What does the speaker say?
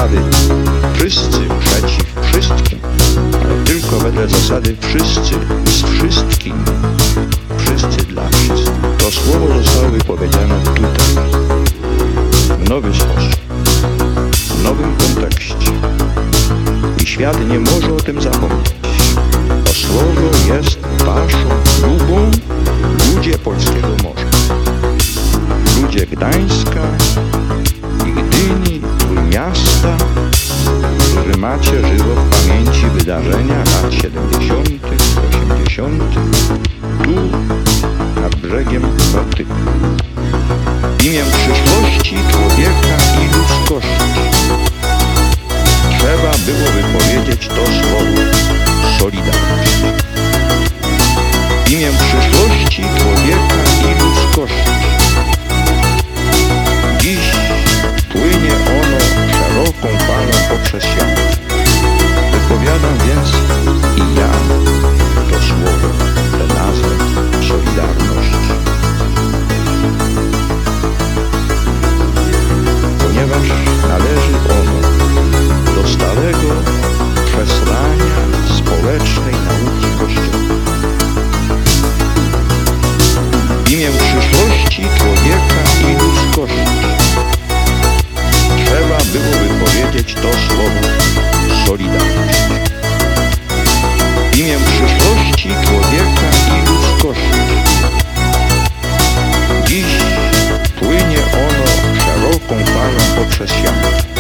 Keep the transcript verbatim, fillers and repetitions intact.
zasady wszyscy przeciw wszystkim, ale tylko wedle zasady wszyscy z wszystkim, wszyscy dla wszystkich. To słowo zostało wypowiedziane tutaj, w nowy sposób, w nowym kontekście. I świat nie może o tym zapomnieć. To słowo jest waszą lubą, ludzie polskiego morza. Ludzie Gdańska i Gdyni, miasta, którzy macie żywo w pamięci wydarzenia lat siedemdziesiątych, osiemdziesiątych, tu nad brzegiem Bałtyku. W imię przyszłości człowieka i ludzkości trzeba było wypowiedzieć to słowo solidarność. W imię przyszłości człowieka i ludzkości dziś płynie ono szeroką falą poprzez świat. Wypowiadam więc i ja to słowo, tę nazwę solidarność. Ponieważ należy ono do stałego przesłania społecznej nauki Kościoła. W imię przyszłości człowieka i ludzkości trzeba było wypowiedzieć to słowo solidarność. W imię przyszłości człowieka i ludzkości dziś płynie ono szeroką falą poprzez świat.